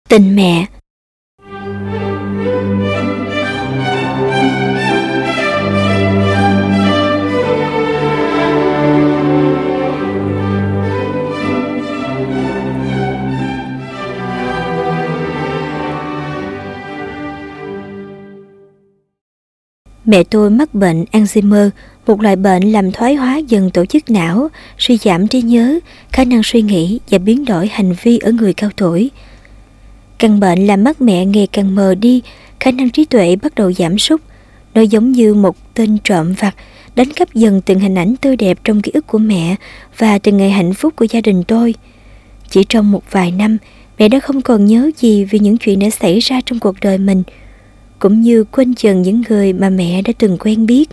Tình mẹ. Mẹ tôi mắc bệnh Alzheimer, một loại bệnh làm thoái hóa dần tổ chức não, suy giảm trí nhớ, khả năng suy nghĩ và biến đổi hành vi ở người cao tuổi. Căn bệnh làm mắt mẹ ngày càng mờ đi, khả năng trí tuệ bắt đầu giảm sút. Nó giống như một tên trộm vặt, đánh cắp dần từng hình ảnh tươi đẹp trong ký ức của mẹ và từng ngày hạnh phúc của gia đình tôi. Chỉ trong một vài năm, mẹ đã không còn nhớ gì về những chuyện đã xảy ra trong cuộc đời mình, cũng như quên dần những người mà mẹ đã từng quen biết.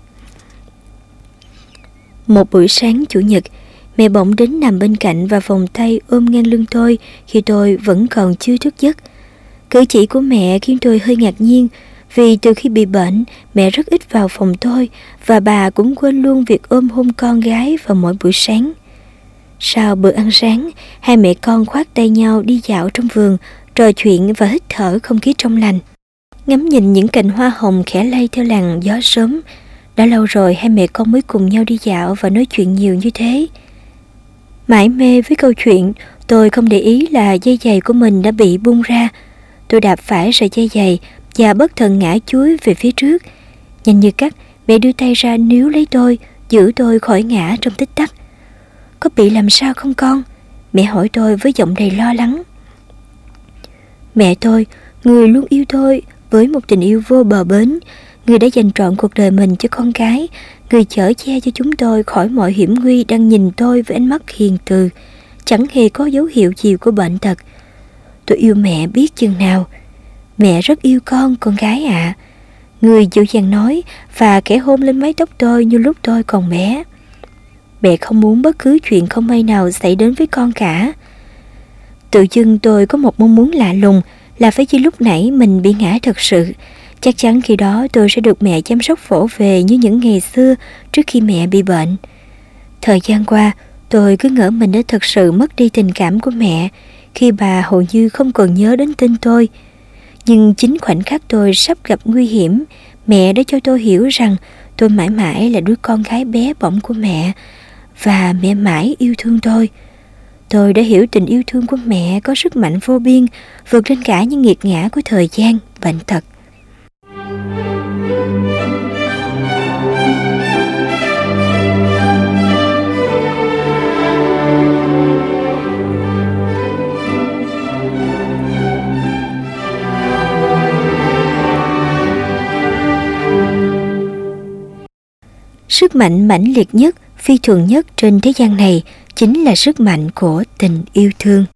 Một buổi sáng Chủ nhật, mẹ bỗng đến nằm bên cạnh và vòng tay ôm ngang lưng tôi khi tôi vẫn còn chưa thức giấc. Cử chỉ của mẹ khiến tôi hơi ngạc nhiên, vì từ khi bị bệnh, mẹ rất ít vào phòng tôi và bà cũng quên luôn việc ôm hôn con gái vào mỗi buổi sáng. Sau bữa ăn sáng, hai mẹ con khoác tay nhau đi dạo trong vườn, trò chuyện và hít thở không khí trong lành. Ngắm nhìn những cành hoa hồng khẽ lay theo làn gió sớm. Đã lâu rồi hai mẹ con mới cùng nhau đi dạo và nói chuyện nhiều như thế. Mải mê với câu chuyện, tôi không để ý là dây giày của mình đã bị bung ra. Tôi đạp phải sợi dây giày và bất thần ngã chúi về phía trước. Nhanh như cắt, mẹ đưa tay ra níu lấy tôi, giữ tôi khỏi ngã trong tích tắc. Có bị làm sao không con? Mẹ hỏi tôi với giọng đầy lo lắng. Mẹ tôi, người luôn yêu tôi với một tình yêu vô bờ bến, người đã dành trọn cuộc đời mình cho con cái, người chở che cho chúng tôi khỏi mọi hiểm nguy, đang nhìn tôi với ánh mắt hiền từ, chẳng hề có dấu hiệu gì của bệnh tật. Tôi yêu mẹ biết chừng nào. Mẹ rất yêu con gái ạ. Người dịu dàng nói và khẽ hôn lên mái tóc tôi như lúc tôi còn bé. Mẹ không muốn bất cứ chuyện không may nào xảy đến với con cả. Tự dưng tôi có một mong muốn lạ lùng là phải chi lúc nãy mình bị ngã thật sự. Chắc chắn khi đó tôi sẽ được mẹ chăm sóc vỗ về như những ngày xưa trước khi mẹ bị bệnh. Thời gian qua, tôi cứ ngỡ mình đã thật sự mất đi tình cảm của mẹ khi bà hầu như không còn nhớ đến tên tôi. Nhưng chính khoảnh khắc tôi sắp gặp nguy hiểm, mẹ đã cho tôi hiểu rằng tôi mãi mãi là đứa con gái bé bỏng của mẹ và mẹ mãi yêu thương tôi. Tôi đã hiểu tình yêu thương của mẹ có sức mạnh vô biên, vượt lên cả những nghiệt ngã của thời gian, bệnh tật. Sức mạnh mãnh liệt nhất, phi thường nhất trên thế gian này chính là sức mạnh của tình yêu thương.